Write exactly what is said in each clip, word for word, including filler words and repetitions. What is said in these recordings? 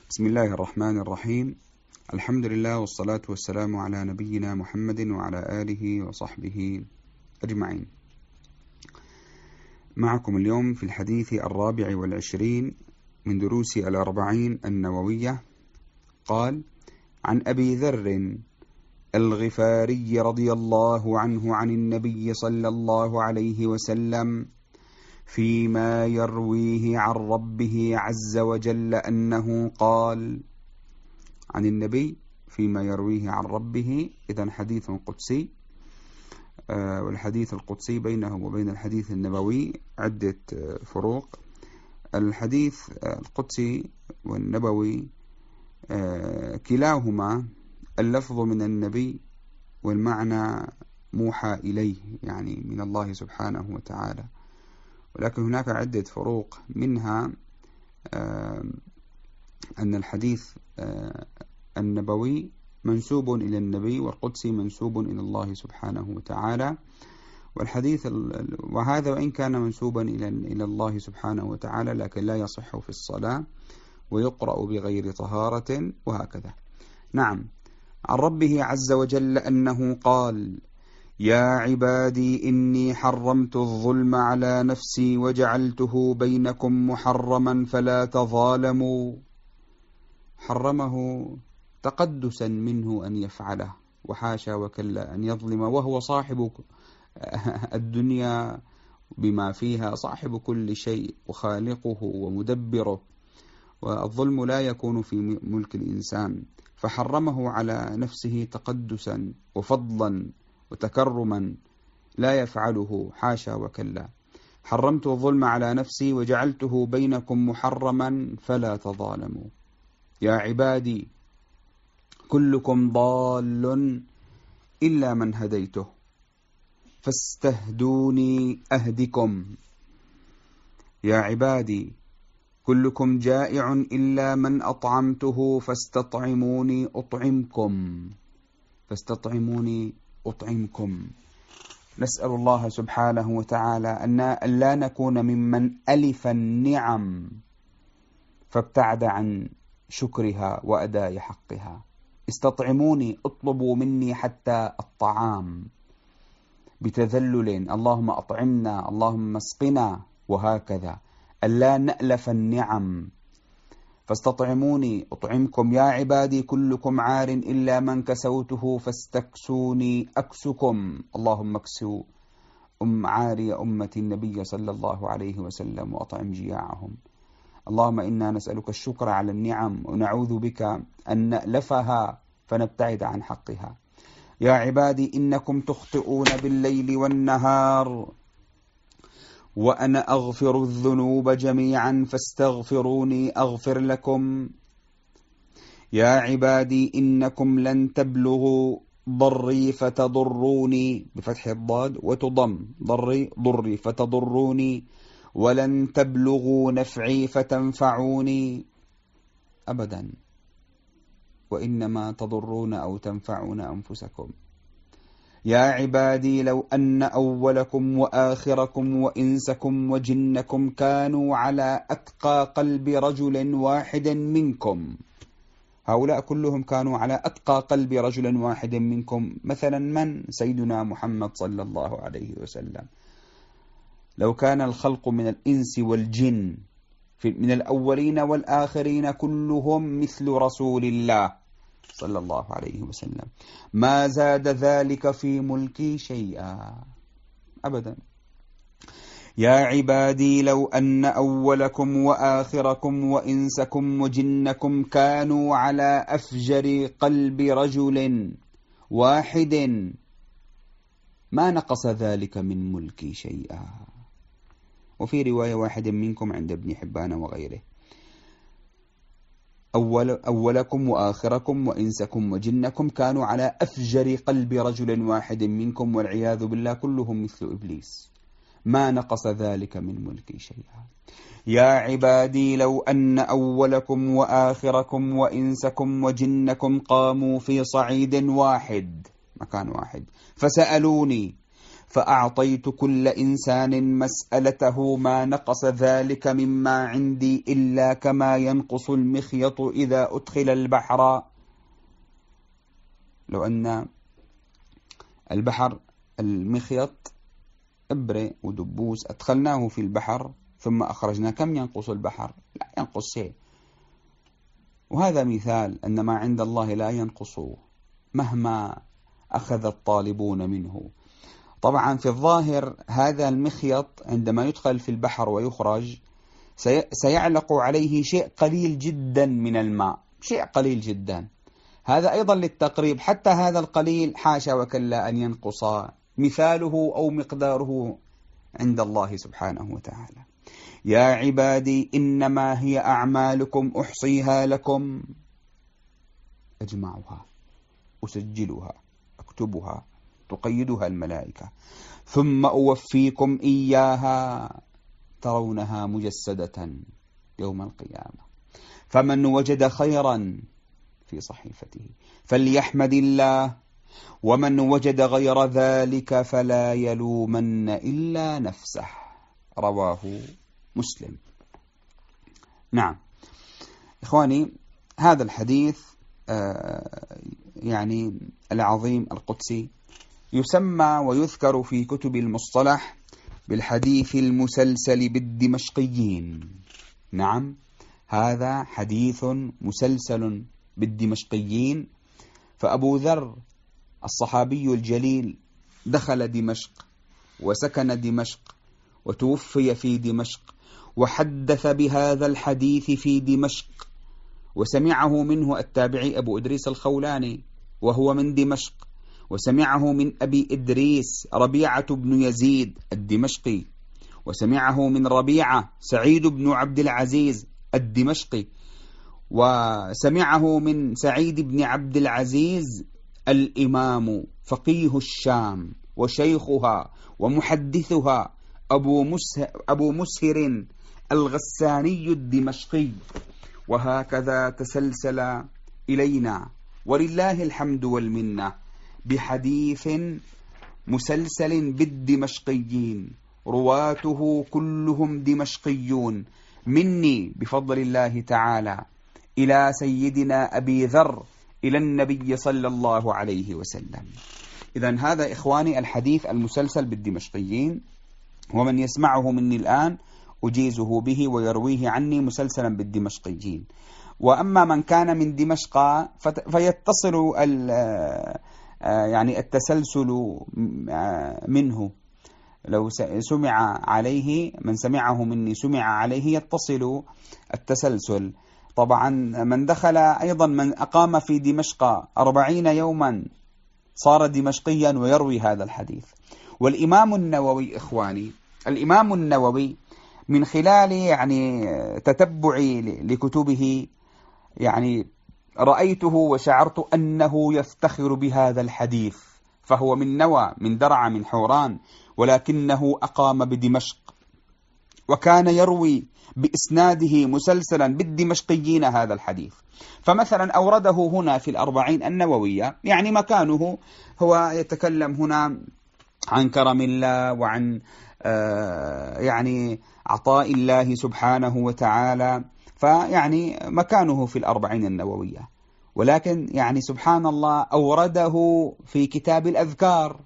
بسم الله الرحمن الرحيم. الحمد لله والصلاة والسلام على نبينا محمد وعلى آله وصحبه أجمعين. معكم اليوم في الحديث الرابع والعشرين من دروس الأربعين النووية. قال: عن أبي ذر الغفاري رضي الله عنه عن النبي صلى الله عليه وسلم فيما يرويه عن ربه عز وجل أنه قال. عن النبي فيما يرويه عن ربه، إذن حديث قدسي، والحديث القدسي بينه وبين الحديث النبوي عدة فروق. الحديث القدسي والنبوي كلاهما اللفظ من النبي والمعنى موحى إليه، يعني من الله سبحانه وتعالى، ولكن هناك عدة فروق، منها أن الحديث النبوي منسوب إلى النبي والقدسي منسوب إلى الله سبحانه وتعالى. والحديث وهذا وإن كان منسوبا إلى إلى الله سبحانه وتعالى لكن لا يصح في الصلاة ويقرأ بغير طهارة وهكذا. نعم. عن ربه عز وجل أنه قال: يا عبادي إني حرمت الظلم على نفسي وجعلته بينكم محرما فلا تظالموا. حرمه تقدسا منه أن يفعله، وحاشا وكلا أن يظلم، وهو صاحب الدنيا بما فيها، صاحب كل شيء وخالقه ومدبره، والظلم لا يكون في ملك الإنسان، فحرمه على نفسه تقدسا وفضلا وتكرما، لا يفعله، حاشا وكلا. حرمت الظلم على نفسي وجعلته بينكم محرما فلا تظالموا. يا عبادي كلكم ضال إلا من هديته فاستهدوني أهدكم. يا عبادي كلكم جائع إلا من أطعمته فاستطعموني أطعمكم فاستطعموني أطعمكم. نسأل الله سبحانه وتعالى أن لا نكون ممن ألف النعم فابتعد عن شكرها وأداء حقها. استطعموني، اطلبوا مني حتى الطعام بتذلل، اللهم أطعمنا، اللهم اسقنا، وهكذا، ألا نألف النعم. فاستطعموني أطعمكم. يا عبادي كلكم عار إلا من كسوته فاستكسوني أكسكم. اللهم اكسوا أم عاري أمة النبي صلى الله عليه وسلم وأطعم جياعهم. اللهم إنا نسألك الشكر على النعم ونعوذ بك أن نألفها فنبتعد عن حقها. يا عبادي إنكم تخطئون بالليل والنهار وأنا أغفر الذنوب جميعا فاستغفروني أغفر لكم. يا عبادي إنكم لن تبلغوا ضري فتضروني، بفتح الضاد وتضم ضري ضري فتضروني، ولن تبلغوا نفعي فتنفعوني أبدا، وإنما تضرون أو تنفعون أنفسكم. يا عبادي لو أن أولكم وآخركم وإنسكم وجنكم كانوا على أتقى قلب رجل واحد منكم، هؤلاء كلهم كانوا على أتقى قلب رجل واحد منكم، مثلا من؟ سيدنا محمد صلى الله عليه وسلم. لو كان الخلق من الإنس والجن من الأولين والآخرين كلهم مثل رسول الله صلى الله عليه وسلم ما زاد ذلك في ملكي شيئا أبدا. يا عبادي لو أن أولكم وآخركم وإنسكم وجنكم كانوا على أفجر قلب رجل واحد ما نقص ذلك من ملكي شيئا. وفي رواية واحد منكم عند ابن حبان وغيره: أول أولكم وآخركم وإنسكم وجنكم كانوا على أفجر قلب رجل واحد منكم، والعياذ بالله كلهم مثل إبليس، ما نقص ذلك من ملكي شيئا. يا عبادي لو أن أولكم وآخركم وإنسكم وجنكم قاموا في صعيد واحد، مكان واحد، فسألوني فأعطيت كل إنسان مسألته ما نقص ذلك مما عندي إلا كما ينقص المخيط إذا أدخل البحر. لو أن البحر المخيط إبرة ودبوس أدخلناه في البحر ثم أخرجنا، كم ينقص البحر؟ لا ينقص شيء. وهذا مثال أن ما عند الله لا ينقص مهما أخذ الطالبون منه. طبعا في الظاهر هذا المخيط عندما يدخل في البحر ويخرج سيعلق عليه شيء قليل جدا من الماء، شيء قليل جدا. هذا أيضا للتقريب، حتى هذا القليل حاشا وكلا أن ينقص مثاله أو مقداره عند الله سبحانه وتعالى. يا عبادي إنما هي أعمالكم أحصيها لكم، أجمعها، أسجلها، أكتبها، تقيدها الملائكة، ثم أوفيكم إياها ترونها مجسدة يوم القيامة. فمن وجد خيرا في صحيفته فليحمد الله، ومن وجد غير ذلك فلا يلومن إلا نفسه. رواه مسلم. نعم إخواني، هذا الحديث يعني العظيم القدسي يسمى ويذكر في كتب المصطلح بالحديث المسلسل بالدمشقيين. نعم، هذا حديث مسلسل بالدمشقيين. فأبو ذر الصحابي الجليل دخل دمشق وسكن دمشق وتوفي في دمشق، وحدث بهذا الحديث في دمشق، وسمعه منه التابعي أبو إدريس الخولاني وهو من دمشق، وسمعه من أبي إدريس ربيعة بن يزيد الدمشقي، وسمعه من ربيعة سعيد بن عبد العزيز الدمشقي، وسمعه من سعيد بن عبد العزيز الإمام فقيه الشام وشيخها ومحدثها أبو مسهر, أبو مسهر الغساني الدمشقي. وهكذا تسلسل إلينا ولله الحمد والمنة بحديث مسلسل بالدمشقيين، رواته كلهم دمشقيون، مني بفضل الله تعالى إلى سيدنا أبي ذر إلى النبي صلى الله عليه وسلم. إذن هذا إخواني الحديث المسلسل بالدمشقيين، ومن يسمعه مني الآن أجيزه به ويرويه عني مسلسلا بالدمشقيين. وأما من كان من دمشق فيتصل يعني التسلسل منه، لو سمع عليه من سمعه مني سمع عليه يتصل التسلسل. طبعا من دخل أيضا من أقام في دمشق أربعين يوما صار دمشقيا ويروي هذا الحديث. والإمام النووي إخواني، الإمام النووي من خلال يعني تتبعي لكتبه يعني رأيته وشعرت أنه يفتخر بهذا الحديث، فهو من نوى من درع من حوران، ولكنه أقام بدمشق وكان يروي بإسناده مسلسلا بالدمشقيين هذا الحديث. فمثلا أورده هنا في الأربعين النووية، يعني مكانه هو يتكلم هنا عن كرم الله وعن آه يعني عطاء الله سبحانه وتعالى، فيعني مكانه في الأربعين النووية. ولكن يعني سبحان الله أورده في كتاب الأذكار.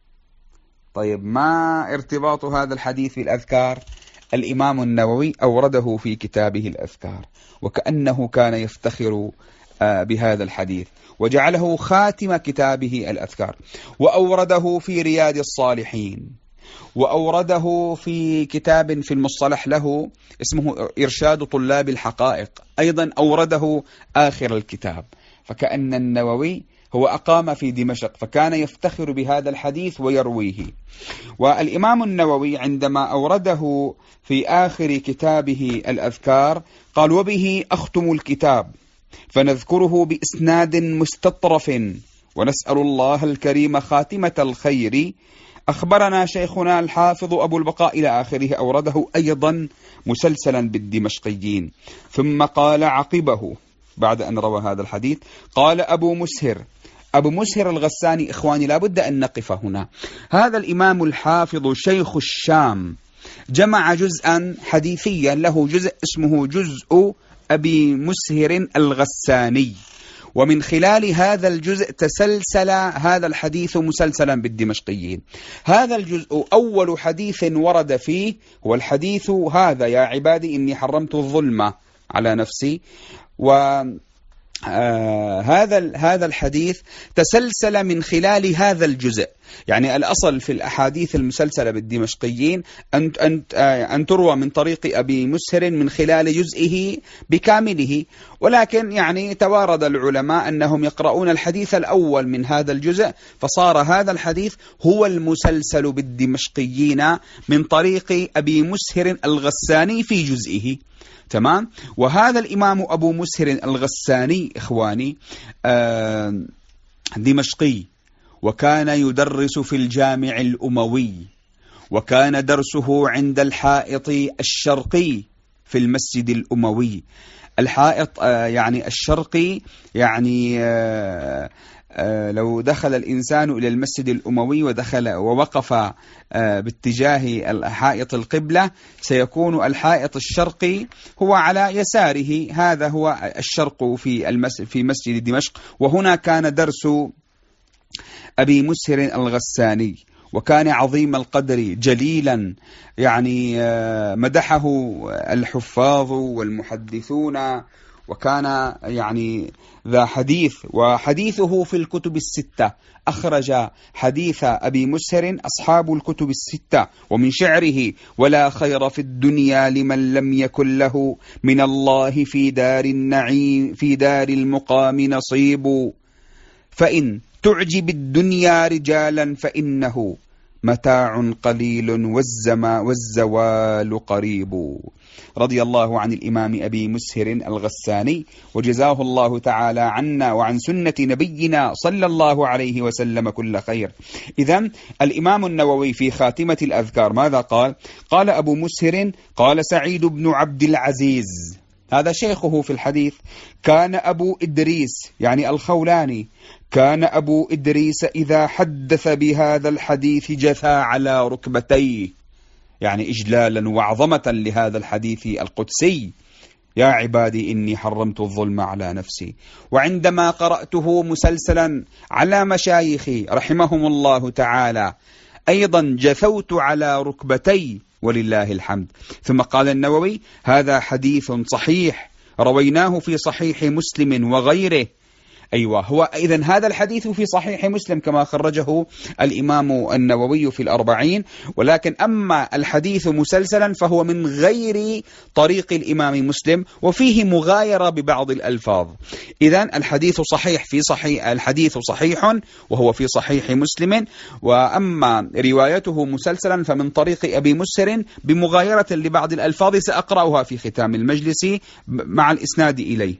طيب ما ارتباط هذا الحديث في الأذكار؟ الإمام النووي أورده في كتابه الأذكار، وكأنه كان يفتخر بهذا الحديث وجعله خاتم كتابه الأذكار، وأورده في رياض الصالحين، وأورده في كتاب في المصطلح له اسمه إرشاد طلاب الحقائق، أيضا أورده آخر الكتاب. فكأن النووي هو أقام في دمشق فكان يفتخر بهذا الحديث ويرويه. والإمام النووي عندما أورده في آخر كتابه الأذكار قال: وبه أختم الكتاب فنذكره بإسناد مستطرف ونسأل الله الكريم خاتمة الخير. أخبرنا شيخنا الحافظ أبو البقاء إلى آخره. أورده أيضا مسلسلا بالدمشقيين. ثم قال عقبه بعد أن روى هذا الحديث قال أبو مسهر أبو مسهر الغساني إخواني لابد أن نقف هنا. هذا الإمام الحافظ شيخ الشام جمع جزءا حديثيا له جزء اسمه جزء أبي مسهر الغساني، ومن خلال هذا الجزء تسلسل هذا الحديث مسلسلا بالدمشقيين. هذا الجزء أول حديث ورد فيه هو الحديث هذا: يا عبادي إني حرمت الظلم على نفسي. و آه هذا هذا الحديث تسلسل من خلال هذا الجزء. يعني الأصل في الأحاديث المسلسلة بالدمشقيين أن أن أن تروى من طريق أبي مسهر من خلال جزئه بكامله، ولكن يعني توارد العلماء أنهم يقرؤون الحديث الأول من هذا الجزء، فصار هذا الحديث هو المسلسل بالدمشقيين من طريق أبي مسهر الغساني في جزئه. تمام. وهذا الإمام أبو مسهر الغساني إخواني آه دمشقي، وكان يدرس في الجامع الأموي، وكان درسه عند الحائط الشرقي في المسجد الأموي. الحائط آه يعني الشرقي يعني آه آه لو دخل الإنسان إلى المسجد الأموي ودخل ووقف آه باتجاه الحائط القبلة سيكون الحائط الشرقي هو على يساره، هذا هو الشرق في المس في مسجد دمشق. وهنا كان درس أبي مسهر الغساني، وكان عظيم القدر جليلا، يعني مدحه الحفاظ والمحدثون، وكان يعني ذا حديث، وحديثه في الكتب الستة. أخرج حديث أبي مسهر أصحاب الكتب الستة. ومن شعره: ولا خير في الدنيا لمن لم يكن له من الله في دار النعيم في دار المقام نصيب، فإن تعجب الدنيا رجالا فإنه متاع قليل والزما والزوال قريب. رضي الله عن الإمام أبي مسهر الغساني، وجزاه الله تعالى عنا وعن سنة نبينا صلى الله عليه وسلم كل خير. إذن الإمام النووي في خاتمة الأذكار ماذا قال؟ قال أبو مسهر: قال سعيد بن عبد العزيز، هذا شيخه في الحديث: كان أبو إدريس يعني الخولاني، كان أبو إدريس إذا حدث بهذا الحديث جثى على ركبتيه، يعني إجلالا وعظمة لهذا الحديث القدسي: يا عبادي إني حرمت الظلم على نفسي. وعندما قرأته مسلسلا على مشايخي رحمهم الله تعالى أيضا جثوت على ركبتي ولله الحمد. ثم قال النووي: هذا حديث صحيح رويناه في صحيح مسلم وغيره. أيوة، هو إذن هذا الحديث في صحيح مسلم كما خرجه الإمام النووي في الأربعين، ولكن أما الحديث مسلسلا فهو من غير طريق الإمام مسلم وفيه مغايرة ببعض الألفاظ. إذن الحديث صحيح في صحيح الحديث صحيح وهو في صحيح مسلم، وأما روايته مسلسلا فمن طريق أبي مسهر بمغايرة لبعض الألفاظ سأقرأها في ختام المجلس مع الإسناد إليه.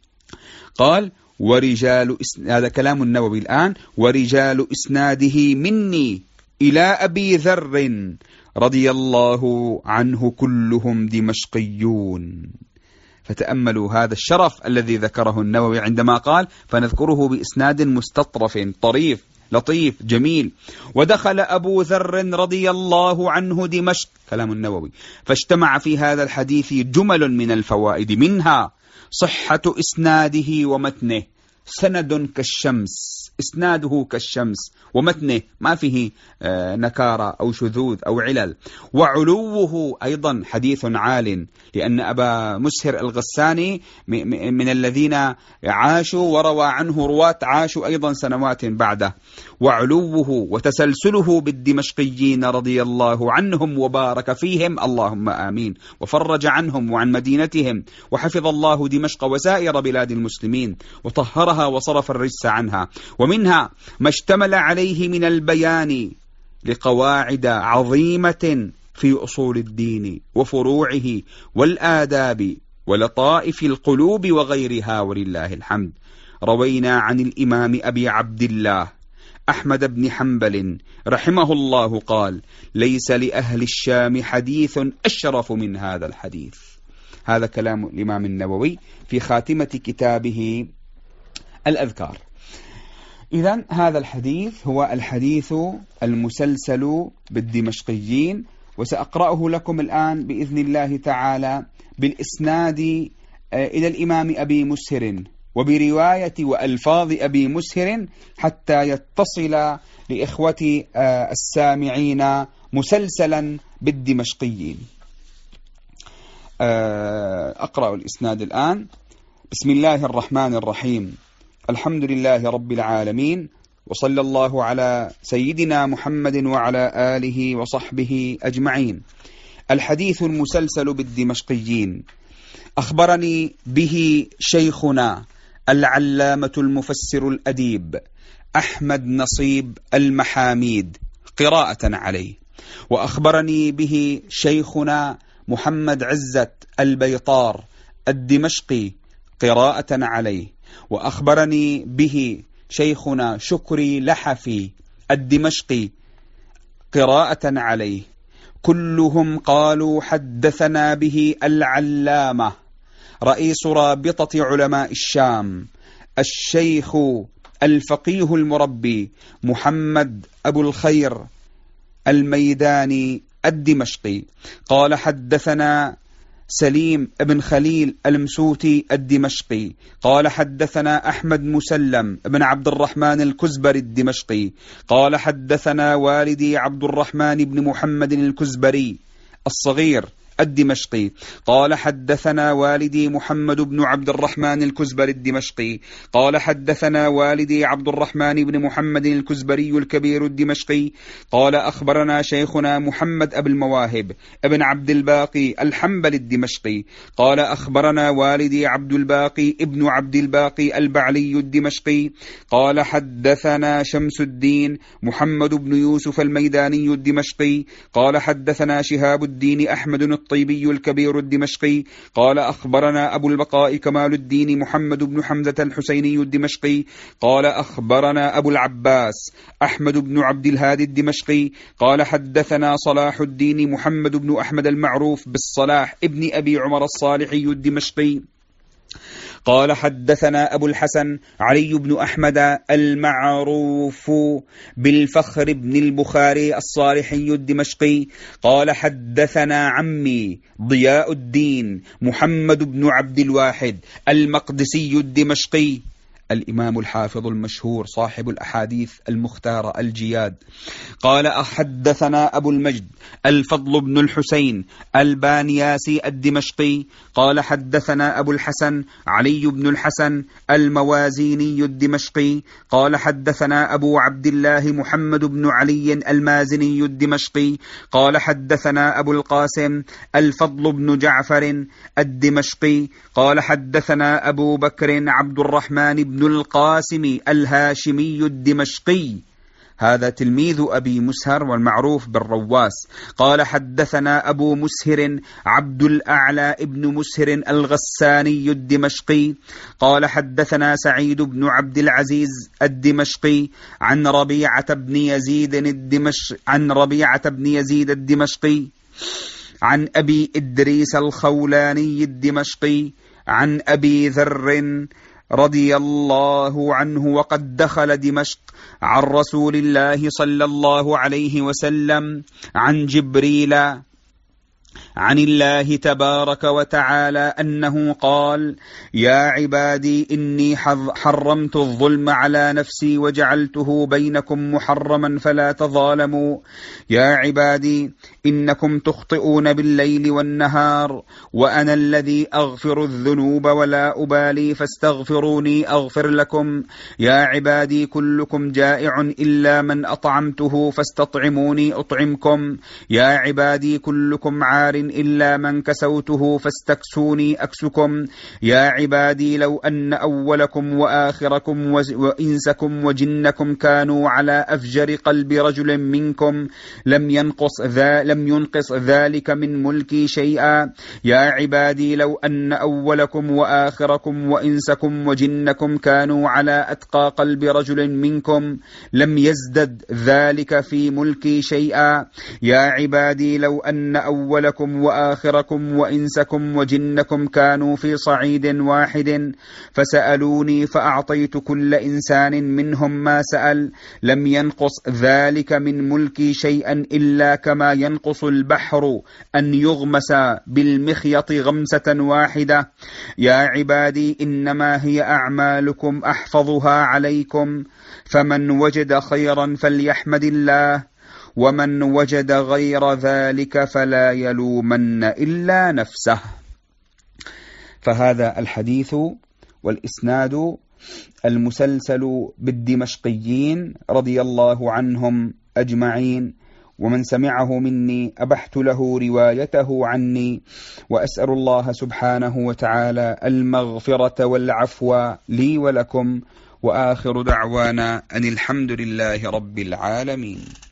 قال: ورجال هذا كلام النووي الآن: ورجال إسناده مني إلى أبي ذر رضي الله عنه كلهم دمشقيون. فتأملوا هذا الشرف الذي ذكره النووي عندما قال: فنذكره بإسناد مستطرف طريف لطيف جميل. ودخل أبو ذر رضي الله عنه دمشق، كلام النووي، فاجتمع في هذا الحديث جمل من الفوائد، منها صحة إسناده ومتنه، سند كالشمس، إسناده كالشمس، ومتنه ما فيه نكارة أو شذوذ أو علل، وعلوه أيضا حديث عال، لأن أبا مسهر الغساني من الذين عاشوا وروى عنه رواة عاشوا أيضا سنوات بعده. وعلوه وتسلسله بالدمشقيين رضي الله عنهم وبارك فيهم، اللهم آمين، وفرج عنهم وعن مدينتهم، وحفظ الله دمشق وسائر بلاد المسلمين، وطهرها وصرف الرجس عنها. ومنها ما اشتمل عليه من البيان لقواعد عظيمة في أصول الدين وفروعه والآداب ولطائف القلوب وغيرها، ولله الحمد. روينا عن الإمام أبي عبد الله أحمد بن حنبل رحمه الله قال: ليس لأهل الشام حديث أشرف من هذا الحديث. هذا كلام الإمام النووي في خاتمة كتابه الأذكار. إذن هذا الحديث هو الحديث المسلسل بالدمشقيين، وسأقرأه لكم الآن بإذن الله تعالى بالإسناد إلى الإمام أبي مسهر وبرواية وألفاظ أبي مسهر حتى يتصل لإخوة السامعين مسلسلا بالدمشقيين. أقرأ الإسناد الآن. بسم الله الرحمن الرحيم. الحمد لله رب العالمين، وصلى الله على سيدنا محمد وعلى آله وصحبه أجمعين. الحديث المسلسل بالدمشقيين. أخبرني به شيخنا العلامة المفسر الأديب أحمد نصيب المحاميد قراءة عليه، وأخبرني به شيخنا محمد عزة البيطار الدمشقي قراءة عليه، وأخبرني به شيخنا شكري لحفي الدمشقي قراءة عليه. كلهم قالوا حدثنا به العلامة رئيس رابطة علماء الشام الشيخ الفقيه المربي محمد أبو الخير الميداني الدمشقي. قال حدثنا سليم بن خليل المسوتي الدمشقي قال حدثنا أحمد مسلم بن عبد الرحمن الكزبري الدمشقي قال حدثنا والدي عبد الرحمن بن محمد الكزبري الصغير الدمشقي قال حدثنا والدي محمد بن عبد الرحمن الكزبري الدمشقي قال حدثنا والدي عبد الرحمن بن محمد الكزبري الكبير الدمشقي قال أخبرنا شيخنا محمد أبو المواهب ابن عبد الباقي الحنبلي الدمشقي قال أخبرنا والدي عبد الباقي ابن عبد الباقي البعلي الدمشقي قال حدثنا شمس الدين محمد بن يوسف الميداني الدمشقي قال حدثنا شهاب الدين أحمد الطيبي الكبير الدمشقي قال أخبرنا أبو البقاء كمال الدين محمد بن حمزة الحسيني الدمشقي قال أخبرنا أبو العباس أحمد بن عبد الهادي الدمشقي قال حدثنا صلاح الدين محمد بن أحمد المعروف بالصلاح ابن أبي عمر الصالحي الدمشقي قال حدثنا أبو الحسن علي بن أحمد المعروف بالفخر بن البخاري الصالحي الدمشقي قال حدثنا عمي ضياء الدين محمد بن عبد الواحد المقدسي الدمشقي الإمام الحافظ المشهور صاحب الأحاديث المختارة الجياد قال أحدثنا أبو المجد الفضل بن الحسين البانياسي الدمشقي قال حدثنا أبو الحسن علي بن الحسن الموازيني الدمشقي قال حدثنا أبو عبد الله محمد بن علي المازني الدمشقي قال حدثنا أبو القاسم الفضل بن جعفر الدمشقي قال حدثنا أبو بكر عبد الرحمن بن القاسم الهاشمي الدمشقي هذا تلميذ أبي مسهر والمعروف بالرواس قال حدثنا أبو مسهر عبد الأعلى ابن مسهر الغساني الدمشقي قال حدثنا سعيد بن عبد العزيز الدمشقي عن ربيعة بن يزيد الدمشق عن ربيعة بن يزيد الدمشقي عن أبي إدريس الخولاني الدمشقي عن أبي ذر رضي الله عنه وقد دخل دمشق عن رسول الله صلى الله عليه وسلم عن جبريل عن الله تبارك وتعالى أنه قال يا عبادي إني حرمت الظلم على نفسي وجعلته بينكم محرما فلا تظالموا يا عبادي إنكم تخطئون بالليل والنهار وأنا الذي أغفر الذنوب ولا أبالي فاستغفروني أغفر لكم يا عبادي كلكم جائع إلا من أطعمته فاستطعموني أطعمكم يا عبادي كلكم عار إلا من كسوته فاستكسوني أكسكم يا عبادي لو أن أولكم وآخركم وإنسكم وجنكم كانوا على أفجر قلب رجل منكم لم ينقص ذا لم ينقص ذلك من ملكي شيئا يا عبادي لو أن أولكم وآخركم وإنسكم وجنكم كانوا على أتقى قلب رجل منكم لم يزدد ذلك في ملكي شيئا يا عبادي لو أن أولكم أولكم وآخركم وإنسكم وجنكم كانوا في صعيد واحد فسألوني فأعطيت كل إنسان منهم ما سأل لم ينقص ذلك من ملكي شيئا إلا كما ينقص البحر أن يغمس بالمخيط غمسة واحدة. يا عبادي إنما هي أعمالكم أحفظها عليكم، فمن وجد خيرا فليحمد الله، ومن وجد غير ذلك فلا يلومن إلا نفسه. فهذا الحديث والإسناد المسلسل بالدمشقيين رضي الله عنهم أجمعين، ومن سمعه مني أبحت له روايته عني، وأسأل الله سبحانه وتعالى المغفرة والعفو لي ولكم، وآخر دعوانا أن الحمد لله رب العالمين.